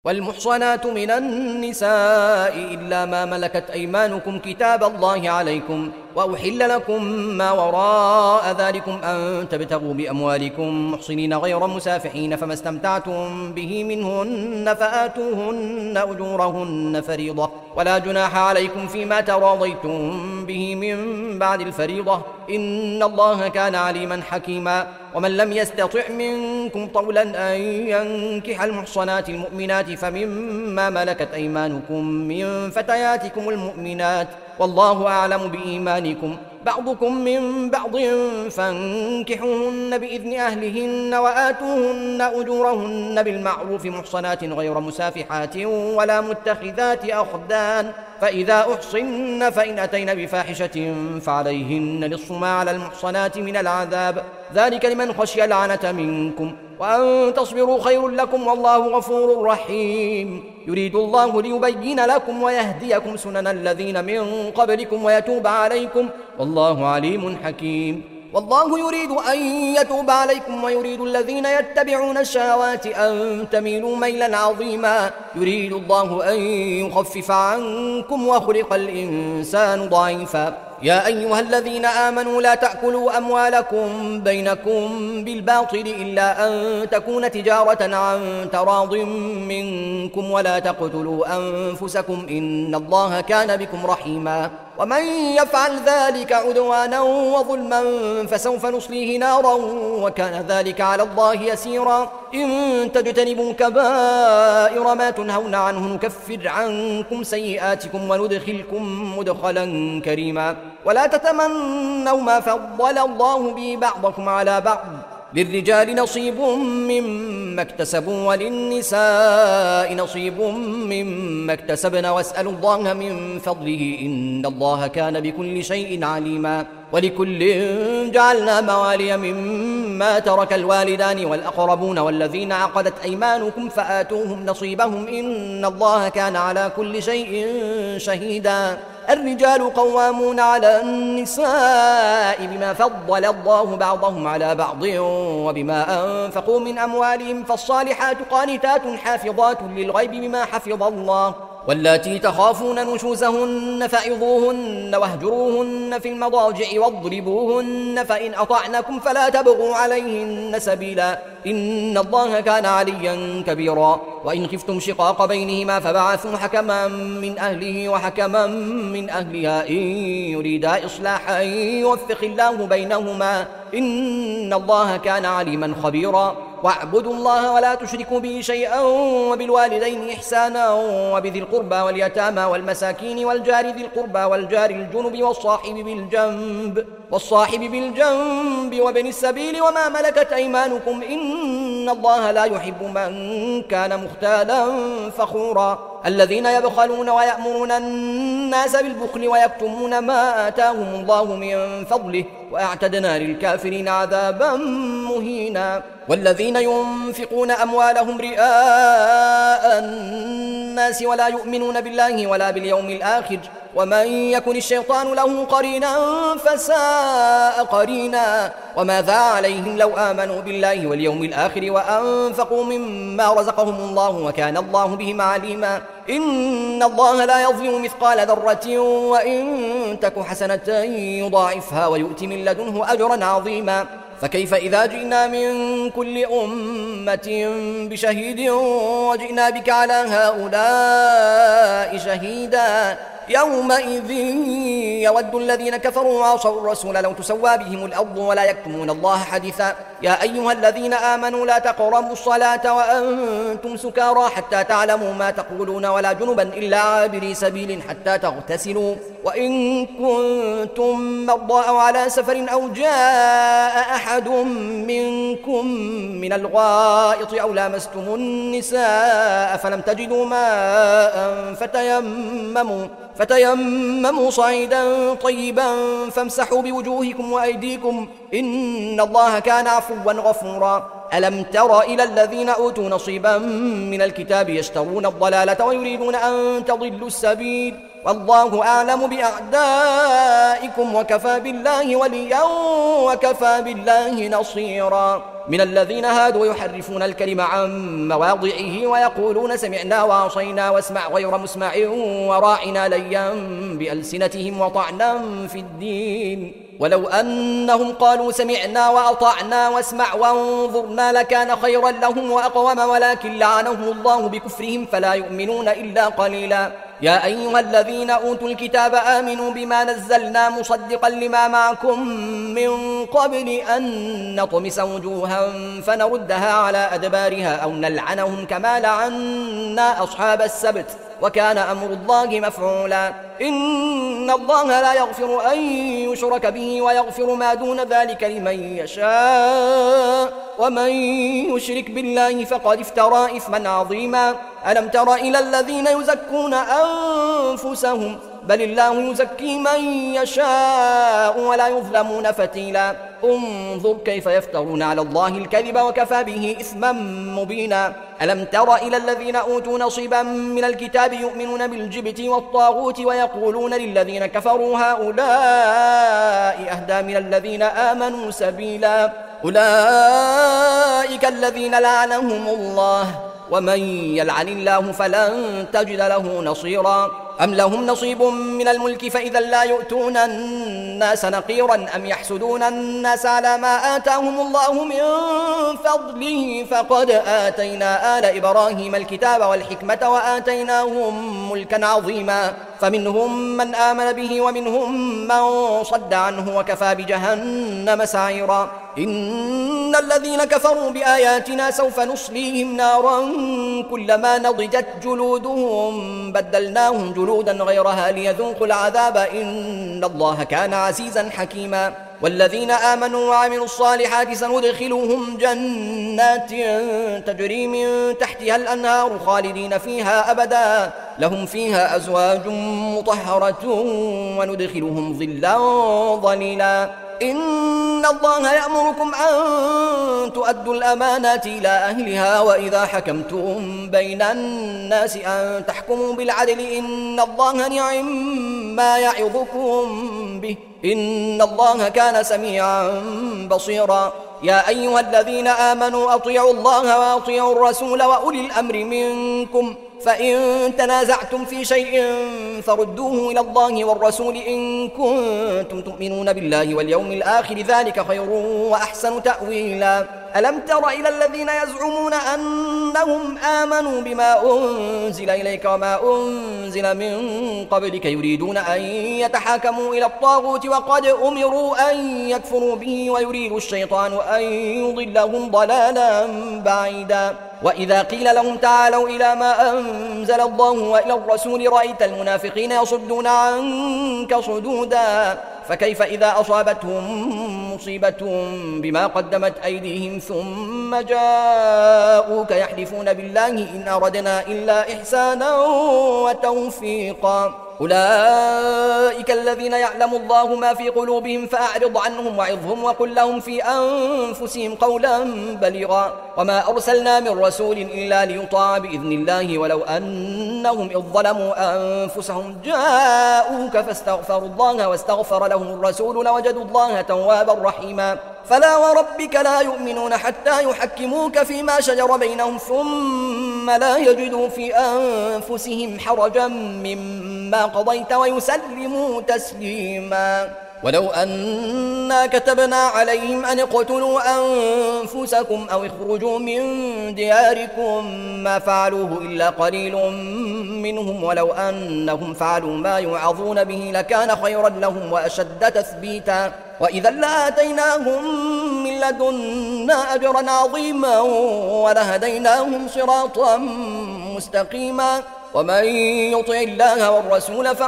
والمحصنات من النساء إلا ما ملكت أيمانكم كتاب الله عليكم، وأحل لكم ما وراء ذلكم أن تبتغوا بأموالكم محصنين غير مسافحين، فما استمتعتم به منهن فآتوهن أجورهن فريضة، ولا جناح عليكم فيما تراضيتم به من بعد الفريضة، إن الله كان عليما حكيما. ومن لم يستطع منكم طولا أن ينكح المحصنات المؤمنات فمما ملكت أيمانكم من فتياتكم المؤمنات، والله أعلم بإيمانكم، بعضكم من بعض، فانكحوهن بإذن أهلهن وآتوهن أجورهن بالمعروف محصنات غير مسافحات ولا متخذات أخدان، فإذا أحصن فإن أتين بفاحشة فعليهن نصف ما على المحصنات من العذاب، ذلك لمن خشي العنة منكم، وأن تصبروا خير لكم والله غفور رحيم. يريد الله ليبين لكم ويهديكم سنن الذين من قبلكم ويتوب عليكم، والله عليم حكيم. والله يريد أن يتوب عليكم ويريد الذين يتبعون الشهوات أن تميلوا ميلا عظيما، يريد الله أن يخفف عنكم وخلق الإنسان ضعيفا. يا أيها الذين آمنوا لا تأكلوا أموالكم بينكم بالباطل إلا أن تكون تجارة عن تراض منكم، ولا تقتلوا أنفسكم إن الله كان بكم رحيما، ومن يفعل ذلك عدوانا وظلما فسوف نصليه نارا وكان ذلك على الله يسيرا. إن تجتنبوا كبائر ما تنهون عنه نكفر عنكم سيئاتكم وندخلكم مدخلا كريما. ولا تتمنوا ما فضل الله به بعضكم على بعض، للرجال نصيب مما اكتسبوا وللنساء نصيب مما اكتسبن، واسألوا الله من فضله إن الله كان بكل شيء عليما. ولكل جعلنا موالي مما ترك الوالدان والأقربون والذين عقدت أيمانكم فآتوهم نصيبهم إن الله كان على كل شيء شهيدا. الرجال قوامون على النساء بما فضل الله بعضهم على بعض وبما أنفقوا من أموالهم، فالصالحات قانتات حافظات للغيب بما حفظ الله، واللاتي تخافون نشوزهن فعظوهن واهجروهن في المضاجع واضربوهن، فإن أطعنكم فلا تبغوا عليهن سبيلا إن الله كان عليا كبيرا. وإن خفتم شقاق بينهما فبعثوا حكما من أهله وحكما من أهلها إن يريدا إصلاحا يوفق الله بينهما إن الله كان عليما خبيرا. واعبدوا الله ولا تشركوا به شيئا وبالوالدين إحسانا وبذي القربى واليتامى والمساكين والجار ذي القربى والجار الجنب والصاحب بالجنب وابن السبيل وما ملكت أيمانكم إن الله لا يحب من كان مختالا فخورا. الذين يبخلون ويأمرون الناس بالبخل ويكتمون ما آتاهم الله من فضله وأعتدنا للكافرين عذابا مهينا. والذين ينفقون أموالهم رئاء الناس ولا يؤمنون بالله ولا باليوم الآخر ومن يكن الشيطان له قرينا فساء قرينا. وماذا عليهم لو آمنوا بالله واليوم الآخر وأنفقوا مما رزقهم الله وكان الله بهم عليما. إن الله لا يظلم مثقال ذرة وإن تك حسنة يضاعفها ويؤتي من لدنه أجرا عظيما. فكيف إذا جئنا من كل أمة بشهيد وجئنا بك على هؤلاء شهيدا يومئذ يود الذين كفروا وعصوا الرسول لو تسوى بهم الأرض ولا يكتمون الله حديثا. يا أيها الذين آمنوا لا تقربوا الصلاة وأنتم سكارى حتى تعلموا ما تقولون ولا جنبا إلا عابري سبيل حتى تغتسلوا وإن كنتم مرضى أو على سفر أو جاء أحد منكم من الغائط أو لامستم النساء فلم تجدوا ماء فتيمموا صعيدا طيبا فامسحوا بوجوهكم وأيديكم إن الله كان عفوا غفورا. ألم تر إلى الذين أوتوا نصيبا من الكتاب يشترون الضلالة ويريدون أن تضلوا السبيل والله أعلم بأعدائكم وكفى بالله وليا وكفى بالله نصيرا. من الذين هادوا يحرفون الكلم عن مواضعه ويقولون سمعنا وعصينا واسمع غير مسمع وراعنا ليا بألسنتهم وطعنا في الدين ولو أنهم قالوا سمعنا وأطعنا واسمع وانظرنا لكان خيرا لهم وأقوم ولكن لعنهم الله بكفرهم فلا يؤمنون إلا قليلا يا أيها الذين أوتوا الكتاب آمنوا بما نزلنا مصدقا لما معكم من قبل أن نطمس وجوها فنردها على أدبارها أو نلعنهم كما لعنا أصحاب السبت وكان أمر الله مفعولا إن الله لا يغفر أن يشرك به ويغفر ما دون ذلك لمن يشاء ومن يشرك بالله فقد افترى إثما عظيما ألم تر إلى الذين يزكون أنفسهم بل الله يزكي من يشاء ولا يظلمون فتيلا انظر كيف يفترون على الله الكذب وكفى به إثما مبينا ألم تر إلى الذين أوتوا نصيبا من الكتاب يؤمنون بالجبت والطاغوت ويقولون للذين كفروا هؤلاء أهدى من الذين آمنوا سبيلا أولئك الذين لعنهم الله ومن يلعن الله فلن تجد له نصيرا أم لهم نصيب من الملك فإذا لا يؤتون الناس نقيرا أم يحسدون الناس على ما آتاهم الله من فضله فقد آتينا آل إبراهيم الكتاب والحكمة وآتيناهم ملكا عظيما فمنهم من آمن به ومنهم من صد عنه وكفى بجهنم سعيرا إن الذين كفروا بآياتنا سوف نصليهم نارا كلما نضجت جلودهم بدلناهم جلودا غيرها ليذوقوا العذاب إن الله كان عزيزا حكيما والذين آمنوا وعملوا الصالحات سندخلهم جنات تجري من تحتها الأنهار خالدين فيها أبدا لهم فيها أزواج مطهرة وندخلهم ظلا ظليلا إن الله يأمركم أن تؤدوا الأمانات إلى أهلها وإذا حكمتم بين الناس أن تحكموا بالعدل إن الله نعم ما يعظكم به إن الله كان سميعا بصيرا يا أيها الذين آمنوا أطيعوا الله وأطيعوا الرسول وأولي الأمر منكم فإن تنازعتم في شيء فردوه إلى الله والرسول إن كنتم تؤمنون بالله واليوم الآخر ذلك خير وأحسن تأويلا ألم تر إلى الذين يزعمون أنهم آمنوا بما أنزل إليك وما أنزل من قبلك يريدون أن يتحاكموا إلى الطاغوت وقد أمروا أن يكفروا به ويريد الشيطان أن يضلهم ضلالا بعيدا وإذا قيل لهم تعالوا إلى ما أنزل الله وإلى الرسول رأيت المنافقين يصدون عنك صدودا فكيف إذا أصابتهم مصيبة بما قدمت أيديهم ثم جاءوك يحلفون بالله إن أردنا إلا إحسانا وتوفيقا أولئك الذين يعلم الله ما في قلوبهم فأعرض عنهم وعظهم وقل لهم في أنفسهم قولا بليغا وما أرسلنا من رسول إلا ليطاع بإذن الله ولو أنهم إذ ظلموا أنفسهم جاءوك فاستغفروا الله واستغفر لهم الرسول لوجدوا الله توابا رحيما فلا وربك لا يؤمنون حتى يحكموك فيما شجر بينهم ثم لا يجدوا في أنفسهم حرجا مما قضيت ويسلموا تسليما ولو أنا كتبنا عليهم أن اقتلوا أنفسكم أو اخرجوا من دياركم ما فعلوه إلا قليل منهم ولو أنهم فعلوا ما يوعظون به لكان خيرا لهم وأشد تثبيتا وإذا لآتيناهم من لدنا أجرا عظيما ولهديناهم صراطا مستقيما ومن يطع الله والرسول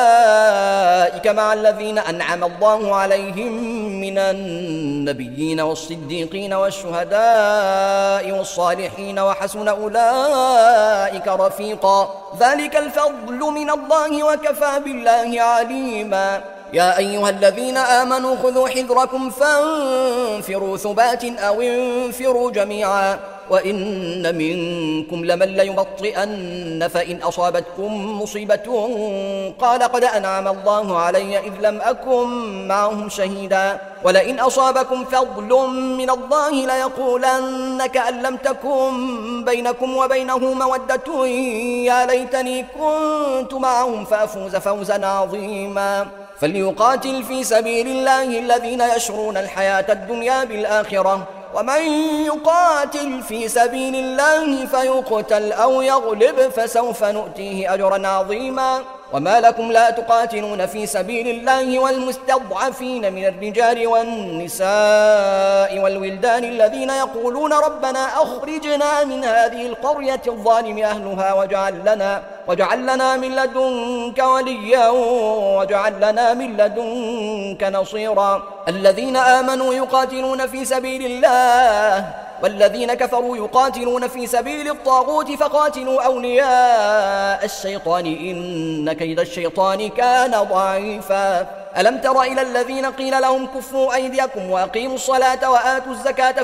فأولئك مع الذين أنعم الله عليهم من النبيين والصديقين والشهداء والصالحين وحسن أولئك رفيقا ذلك الفضل من الله وكفى بالله عليما يا أيها الذين آمنوا خذوا حذركم فانفروا ثبات أو انفروا جميعا وإن منكم لمن ليبطئن فإن أصابتكم مصيبة قال قد أنعم الله علي إذ لم أكن معهم شهيدا ولئن أصابكم فضل من الله ليقولن كأن لم تكن بينكم وبينه مودة يا ليتني كنت معهم فأفوز فوزا عظيما فليقاتل في سبيل الله الذين يشرون الحياة الدنيا بالآخرة ومن يقاتل في سبيل الله فيقتل أو يغلب فسوف نؤتيه أجرا عظيما وما لكم لا تقاتلون في سبيل الله والمستضعفين من الرجال والنساء والولدان الذين يقولون ربنا أخرجنا من هذه القرية الظالم أهلها واجعل لنا من لدنك وليا واجعل لنا من لدنك نصيرا الذين آمنوا يقاتلون في سبيل الله والذين كفروا يقاتلون في سبيل الطاغوت فقاتلوا أولياء الشيطان إن كيد الشيطان كان ضعيفا ألم تر إلى الذين قيل لهم كفوا أيديكم وأقيموا الصلاة وآتوا الزكاة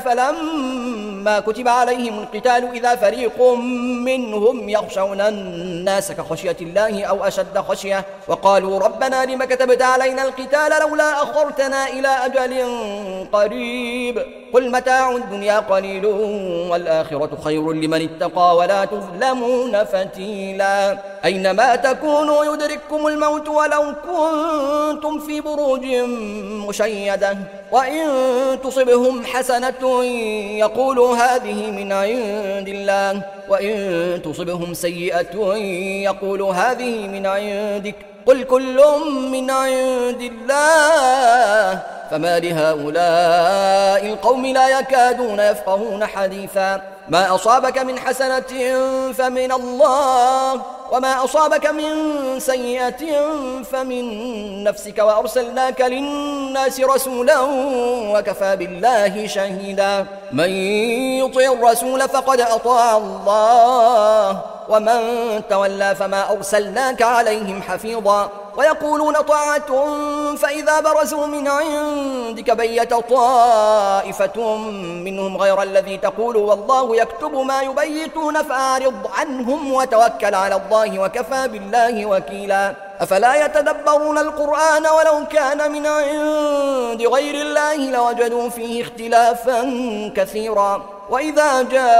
فلما كتب عليهم القتال إذا فريق منهم يخشون الناس كخشية الله أو أشد خشية وقالوا ربنا لم كتبت علينا القتال لولا أخرتنا إلى أجل قريب قل متاع الدنيا قليل والآخرة خير لمن اتقى ولا تظلمون فتيلا أينما تكونوا يدرككم الموت ولو كنتم في بروج مشيدة وإن تصبهم حسنة يقولوا هذه من عند الله وإن تصبهم سيئة يقولوا هذه من عندك قل كل من عند الله فما لهؤلاء القوم لا يكادون يفقهون حديثا ما أصابك من حسنة فمن الله وما أصابك من سيئة فمن نفسك وأرسلناك للناس رسولا وكفى بالله شهيدا من يطع الرسول فقد أطاع الله ومن تولى فما أرسلناك عليهم حفيظا ويقولون طاعة فإذا برزوا من عندك بيت طائفة منهم غير الذي تقول والله يكتب ما يبيتون فأعرض عنهم وتوكل على الله وكفى بالله وكيلا أفلا يتدبرون القرآن ولو كان من عند غير الله لوجدوا فيه اختلافا كثيرا وإذا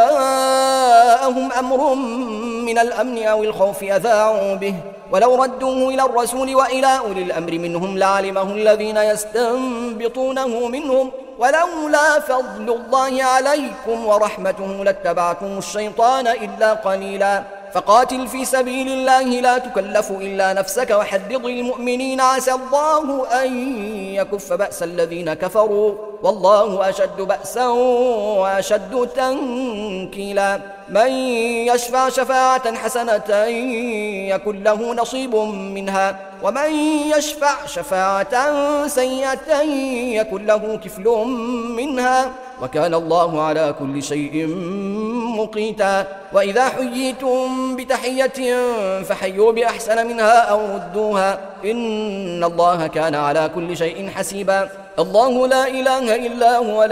جاءهم أمر من الأمن أو الخوف أذاعوا به ولو ردوه إلى الرسول وإلى أولي الأمر منهم لعلمه الذين يستنبطونه منهم ولولا فضل الله عليكم ورحمته لاتبعتم الشيطان إلا قليلا فقاتل في سبيل الله لا تكلف إلا نفسك وحرض المؤمنين عسى الله أن يكف بأس الذين كفروا والله أشد بأسا وأشد تنكيلا من يشفع شفاعة حسنة يكن له نصيب منها ومن يشفع شفاعة سيئة يكن له كفل منها وكان الله على كل شيء مقيتا وإذا حييتم بتحية فحيوا بأحسن منها أو ردوها إن الله كان على كل شيء حسيبا الله لا إله إلا هو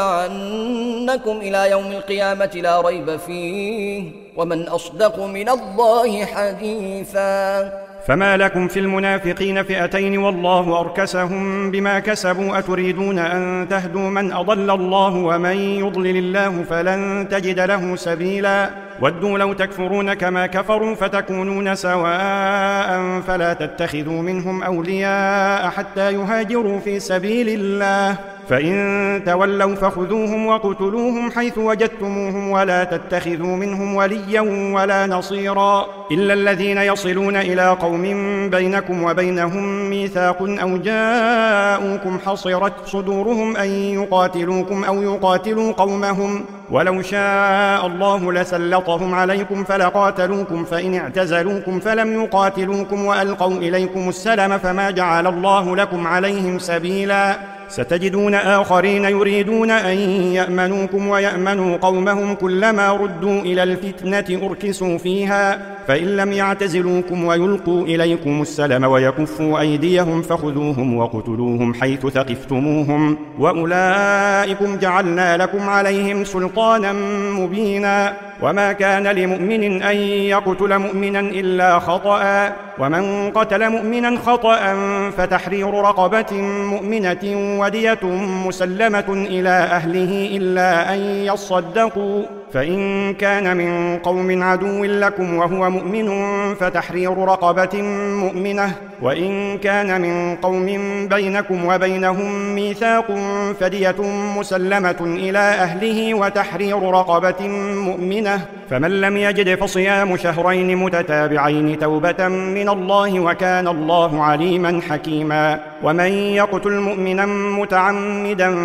ليجمعنكم إلى يوم القيامة لا ريب فيه ومن أصدق من الله حديثا فما لكم في المنافقين فئتين والله أركسهم بما كسبوا أتريدون أن تهدوا من أضل الله ومن يضلل الله فلن تجد له سبيلا ودوا لو تكفرون كما كفروا فتكونون سواء فلا تتخذوا منهم أولياء حتى يهاجروا في سبيل الله فإن تولوا فخذوهم وقتلوهم حيث وجدتموهم ولا تتخذوا منهم وليا ولا نصيرا إلا الذين يصلون إلى قوم بينكم وبينهم ميثاق أو جاءوكم حصرت صدورهم أن يقاتلوكم أو يقاتلوا قومهم ولو شاء الله لسلطهم عليكم فلقاتلوكم فإن اعتزلوكم فلم يقاتلوكم وألقوا إليكم السلم فما جعل الله لكم عليهم سبيلا ستجدون آخرين يريدون أن يأمنوكم ويأمنوا قومهم كلما ردوا إلى الفتنة أركسوا فيها فإن لم يعتزلوكم ويلقوا إليكم السلم ويكفوا أيديهم فخذوهم وقتلوهم حيث ثقفتموهم وأولئكم جعلنا لكم عليهم سلطانا سلطانا مبينا. وما كان لمؤمن أن يقتل مؤمنا إلا خطأ، ومن قتل مؤمنا خطأ فتحرير رقبة مؤمنة ودية مسلمة إلى أهله إلا أن يصدقوا، فإن كان من قوم عدو لكم وهو مؤمن فتحرير رقبة مؤمنة، وإن كان من قوم بينكم وبينهم ميثاق فدية مسلمة إلى أهله وتحرير رقبة مؤمنة، فمن لم يجد فصيام شهرين متتابعين توبة من الله وكان الله عليما حكيما. ومن يقتل مؤمنا متعمدا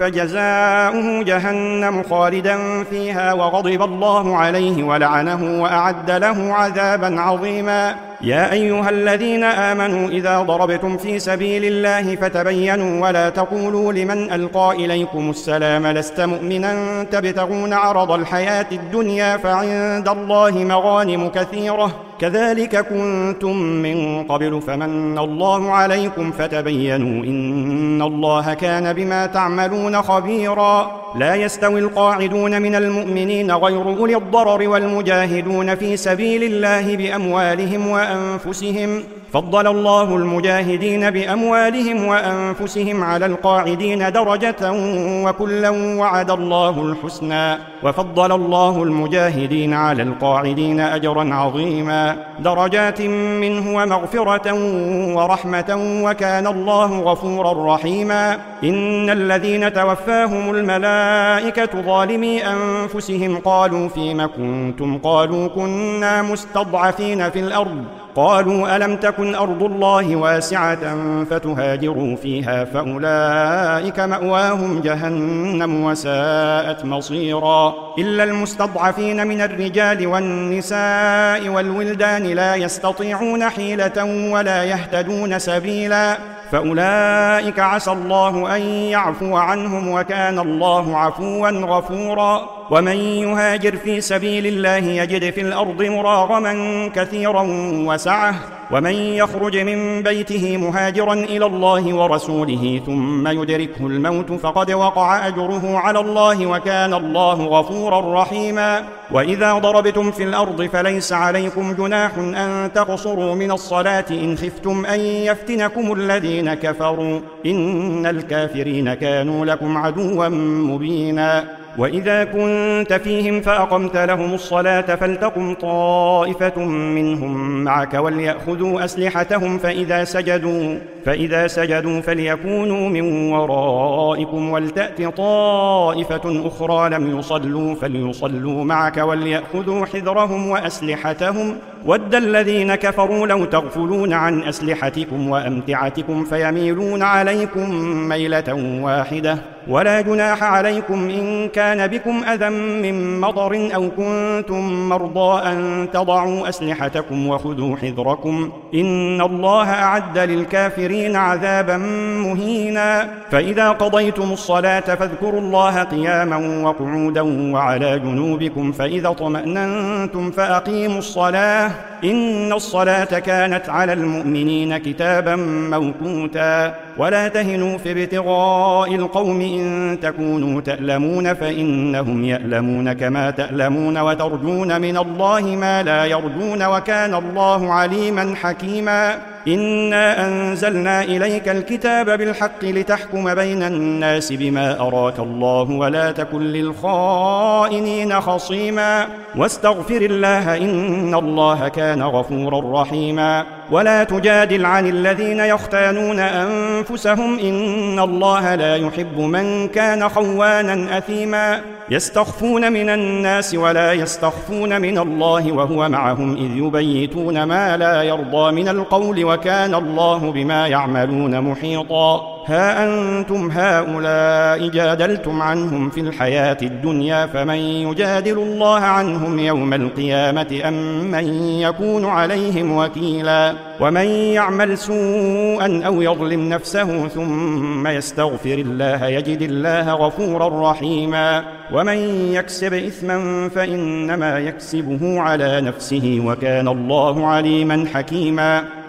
فجزاؤه جهنم خالدا فيها وغضب الله عليه ولعنه وأعد له عذابا عظيما. يا أيها الذين آمنوا إذا ضربتم في سبيل الله فتبينوا ولا تقولوا لمن ألقى إليكم السلام لست مؤمنا تبتغون عرض الحياة الدنيا فعند الله مغانم كثيرة كذلك كنتم من قبل فمن الله عليكم فتبينوا إن الله كان بما تعملون خبيرا. لا يستوي القاعدون من المؤمنين غير أولي الضرر والمجاهدون في سبيل الله بأموالهم وأنفسهم، فضل الله المجاهدين بأموالهم وأنفسهم على القاعدين درجة وكلا وعد الله الحسنى، وفضل الله المجاهدين على القاعدين أجرا عظيما درجات منه ومغفرة ورحمة وكان الله غفورا رحيما. إن الذين توفاهم الملائكة ظالمي أنفسهم قالوا فيم كنتم قالوا كنا مستضعفين في الأرض قالوا ألم تكن أرض الله واسعة فتهاجروا فيها فأولئك مأواهم جهنم وساءت مصيرا. إلا المستضعفين من الرجال والنساء والولدان لا يستطيعون حيلة ولا يهتدون سبيلا فأولئك عسى الله أن يعفو عنهم وكان الله عفوا غفورا. ومن يهاجر في سبيل الله يجد في الأرض مراغما كثيرا وسعة ومن يخرج من بيته مهاجرا إلى الله ورسوله ثم يدركه الموت فقد وقع أجره على الله وكان الله غفورا رحيما. وإذا ضربتم في الأرض فليس عليكم جناح أن تقصروا من الصلاة إن خفتم أن يفتنكم الذين كفروا إن الكافرين كانوا لكم عدوا مبينا. وإذا كنت فيهم فأقمت لهم الصلاة فلتقم طائفة منهم معك وليأخذوا أسلحتهم فإذا سجدوا فليكونوا من ورائكم ولتأت طائفة أخرى لم يصلوا فليصلوا معك وليأخذوا حذرهم وأسلحتهم ود الذين كفروا لو تغفلون عن أسلحتكم وأمتعتكم فيميلون عليكم ميلة واحدة ولا جناح عليكم إن كان بكم أذى من مطر أو كنتم مرضى أن تضعوا أسلحتكم وخذوا حذركم إن الله أعد للكافرين عذابا مهينا. فإذا قضيتم الصلاة فاذكروا الله قياما وقعودا وعلى جنوبكم فإذا اطمأننتم فأقيموا الصلاة إن الصلاة كانت على المؤمنين كتابا موقوتا. ولا تهنوا في ابتغاء القوم إن تكونوا تألمون فإنهم يألمون كما تألمون وترجون من الله ما لا يرجون وكان الله عليما حكيما. إنا أنزلنا إليك الكتاب بالحق لتحكم بين الناس بما أراك الله ولا تكن للخائنين خصيما واستغفر الله إن الله كان غفورا رحيما. ولا تجادل عن الذين يختانون أنفسهم إن الله لا يحب من كان خوانا أثيما يستخفون من الناس ولا يستخفون من الله وهو معهم إذ يبيتون ما لا يرضى من القول وكان الله بما يعملون محيطا. ها أنتم هؤلاء جادلتم عنهم في الحياة الدنيا فمن يجادل الله عنهم يوم القيامة أم من يكون عليهم وكيلا. ومن يعمل سوءا أو يظلم نفسه ثم يستغفر الله يجد الله غفورا رحيما. ومن يكسب إثما فإنما يكسبه على نفسه وكان الله عليما حكيما.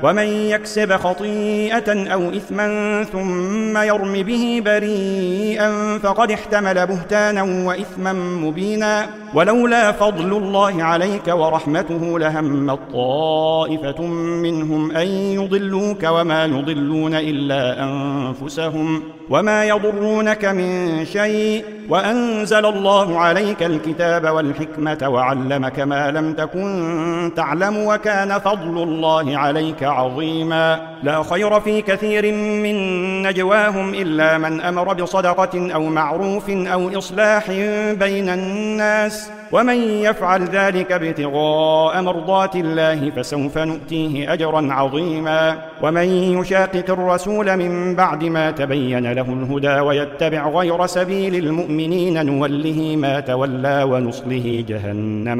ومن يكسب خطيئة أو إثما ثم يرم به بريئا فقد احتمل بهتانا وإثما مبينا. ولولا فضل الله عليك ورحمته لهمت طائفة منهم أن يضلوك وما يضلون إلا أنفسهم وما يضرونك من شيء وأنزل الله عليك الكتاب والحكمة وعلمك ما لم تكن تعلم وكان فضل الله عليك عظيما. لا خير في كثير من نجواهم إلا من أمر بصدقة أو معروف أو إصلاح بين الناس ومن يفعل ذلك ابتغاء مرضات الله فسوف نؤتيه أجرا عظيما. ومن يشاقق الرسول من بعد ما تبين له الهدى ويتبع غير سبيل المؤمنين نوله ما تولى ونصله جهنم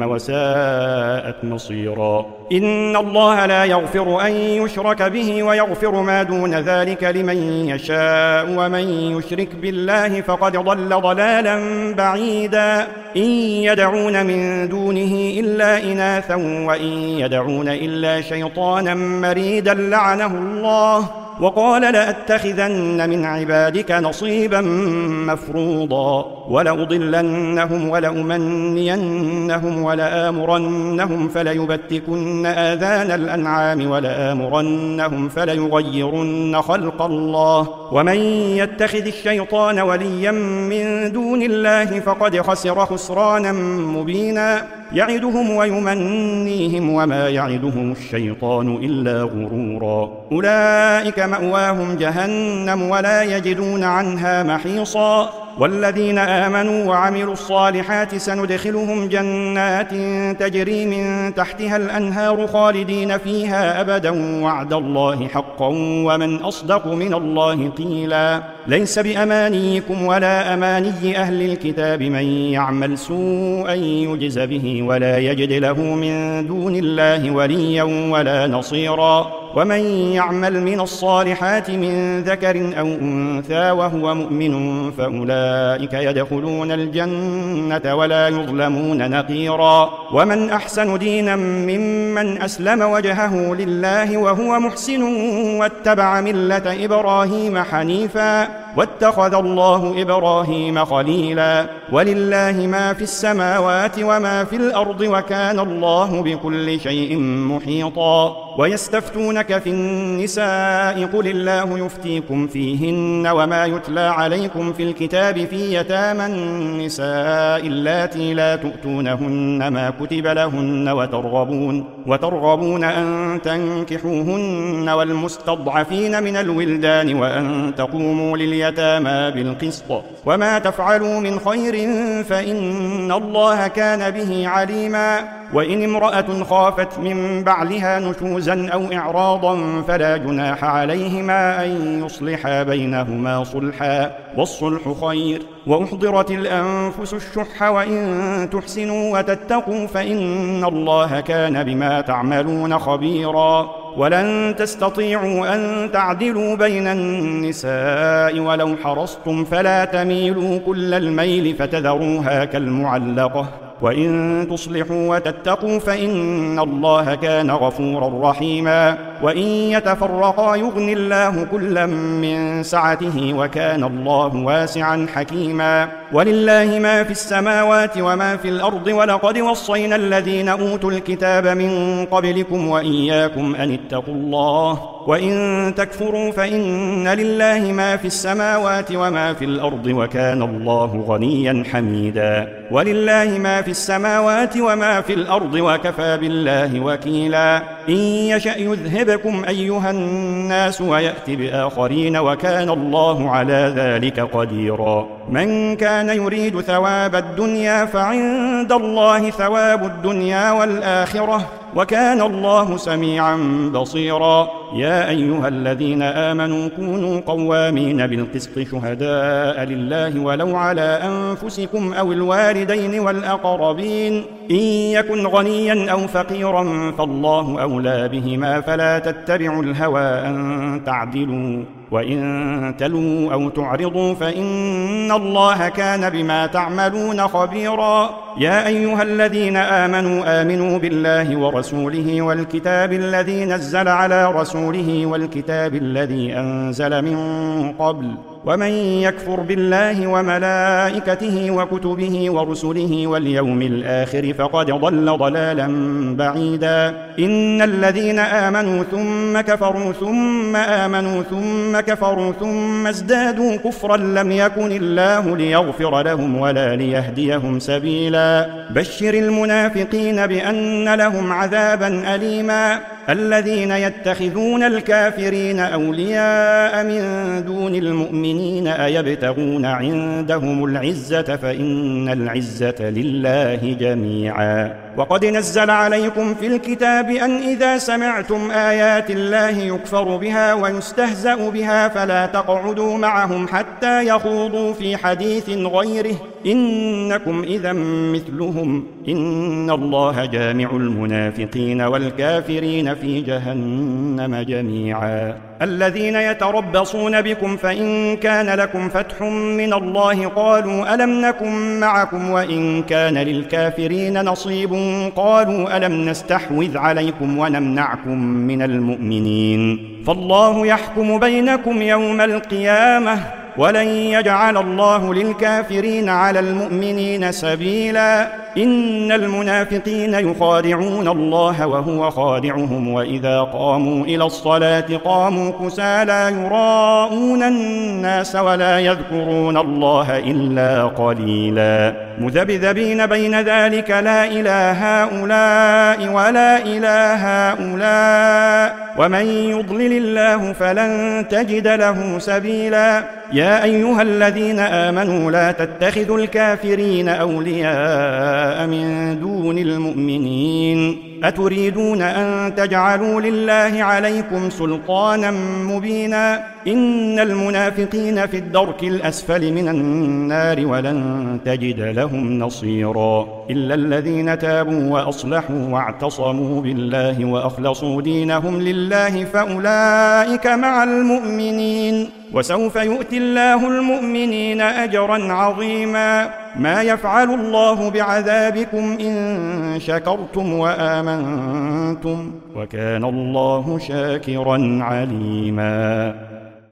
وساءت مصيرا. إن الله لا يغفر أن يشرك به ويغفر ما دون ذلك لمن يشاء ومن يشرك بالله فقد ضل ضلالا بعيدا. إن يدعون من دونه إلا إناثا وإن يدعون إلا شيطانا مريدا لعنه الله وقال لأتخذن من عبادك نصيبا مفروضا. ولأضلنهم ولأمنينهم ولآمرنهم فليبتكن آذان الأنعام ولآمرنهم فليغيرن خلق الله. ومن يتخذ الشيطان وليا من دون الله فقد خسر خسرانا مبينا. يعدهم ويمنيهم وما يعدهم الشيطان إلا غرورا. أولئك مأواهم جهنم ولا يجدون عنها محيصا. والذين آمنوا وعملوا الصالحات سندخلهم جنات تجري من تحتها الأنهار خالدين فيها أبدا وعد الله حقا ومن أصدق من الله قيلا. ليس بأمانيكم ولا أماني أهل الكتاب من يعمل سوءا يجز به ولا يجد له من دون الله وليا ولا نصيرا. ومن يعمل من الصالحات من ذكر أو أنثى وهو مؤمن فأولئك يدخلون الجنة ولا يظلمون نقيرا. ومن أحسن دينا ممن أسلم وجهه لله وهو محسن واتبع ملة إبراهيم حنيفا واتخذ الله إبراهيم خليلا. ولله ما في السماوات وما في الأرض وكان الله بكل شيء محيطا. ويستفتونك في النساء قل الله يفتيكم فيهن وما يتلى عليكم في الكتاب في يتامى النساء اللاتي لا تؤتونهن ما كتب لهن وترغبون أن تنكحوهن والمستضعفين من الولدان وأن تقوموا لليتامى بالقسط وما تفعلوا من خير فإن الله كان به عليما. وإن امرأة خافت من بعلها نشوزا أو إعراضا فلا جناح عليهما أن يصلحا بينهما صلحا والصلح خير. وأحضرت الأنفس الشح وإن تحسنوا وتتقوا فإن الله كان بما تعملون خبيرا. ولن تستطيعوا أن تعدلوا بين النساء ولو حرصتم فلا تميلوا كل الميل فتذروها كالمعلقة وإن تصلحوا وتتقوا فإن الله كان غفورا رحيما. وإن يتفرقا يغني الله كلا من سعته وكان الله واسعا حكيما. ولله ما في السماوات وما في الأرض ولقد وصينا الذين أوتوا الكتاب من قبلكم وإياكم أن اتقوا الله وإن تكفروا فإن لله ما في السماوات وما في الأرض وكان الله غنيا حميدا. ولله ما في السماوات وما في الأرض وكفى بالله وكيلا. إن يشأ يذهبكم أيها الناس ويأتي بآخرين وكان الله على ذلك قديرا. من كان يريد ثواب الدنيا فعند الله ثواب الدنيا والآخرة وكان الله سميعا بصيرا. يا أيها الذين آمنوا كونوا قوامين بالقسط شهداء لله ولو على أنفسكم أو الوالدين والأقربين إن يكن غنيا أو فقيرا فالله أولى بهما فلا تتبعوا الهوى أن تعدلوا وإن تلووا أو تعرضوا فإن الله كان بما تعملون خبيرا. يا أيها الذين آمنوا بالله ورسوله والكتاب الذي نزل على رسوله والكتاب الذي أنزل من قبل، ومن يكفر بالله وملائكته وكتبه ورسله واليوم الآخر فقد ضل ضلالا بعيدا. إن الذين آمنوا ثم كفروا ثم آمنوا ثم كفروا ثم ازدادوا كفرا لم يكن الله ليغفر لهم ولا ليهديهم سبيلا. بشر المنافقين بأن لهم عذابا أليما. الذين يتخذون الكافرين أولياء من دون المؤمنين أيبتغون عندهم العزة فإن العزة لله جميعا. وقد نزل عليكم في الكتاب أن إذا سمعتم آيات الله يكفر بها ويستهزأ بها فلا تقعدوا معهم حتى يخوضوا في حديث غيره إنكم إذا مثلهم إن الله جامع المنافقين والكافرين في جهنم جميعا. الذين يتربصون بكم فإن كان لكم فتح من الله قالوا ألم نكن معكم وإن كان للكافرين نصيب قالوا ألم نستحوذ عليكم ونمنعكم من المؤمنين فالله يحكم بينكم يوم القيامة ولن يجعل الله للكافرين على المؤمنين سبيلا. إن المنافقين يخادعون الله وهو خادعهم وإذا قاموا إلى الصلاة قاموا كسالى يراءون الناس ولا يذكرون الله إلا قليلا مذبذبين بين ذلك لا إله هؤلاء ولا إله هؤلاء ومن يضلل الله فلن تجد له سبيلا. يا أيها الذين آمنوا لا تتخذوا الكافرين أولياء من دون المؤمنين أتريدون أن تجعلوا لله عليكم سلطانا مبينا. إن المنافقين في الدرك الأسفل من النار ولن تجد لهم نصيرا إلا الذين تابوا وأصلحوا واعتصموا بالله وأخلصوا دينهم لله فأولئك مع المؤمنين وسوف يؤتي الله المؤمنين أجرا عظيما. ما يفعل الله بعذابكم إن شكرتم وآمنتم وكان الله شاكرا عليما.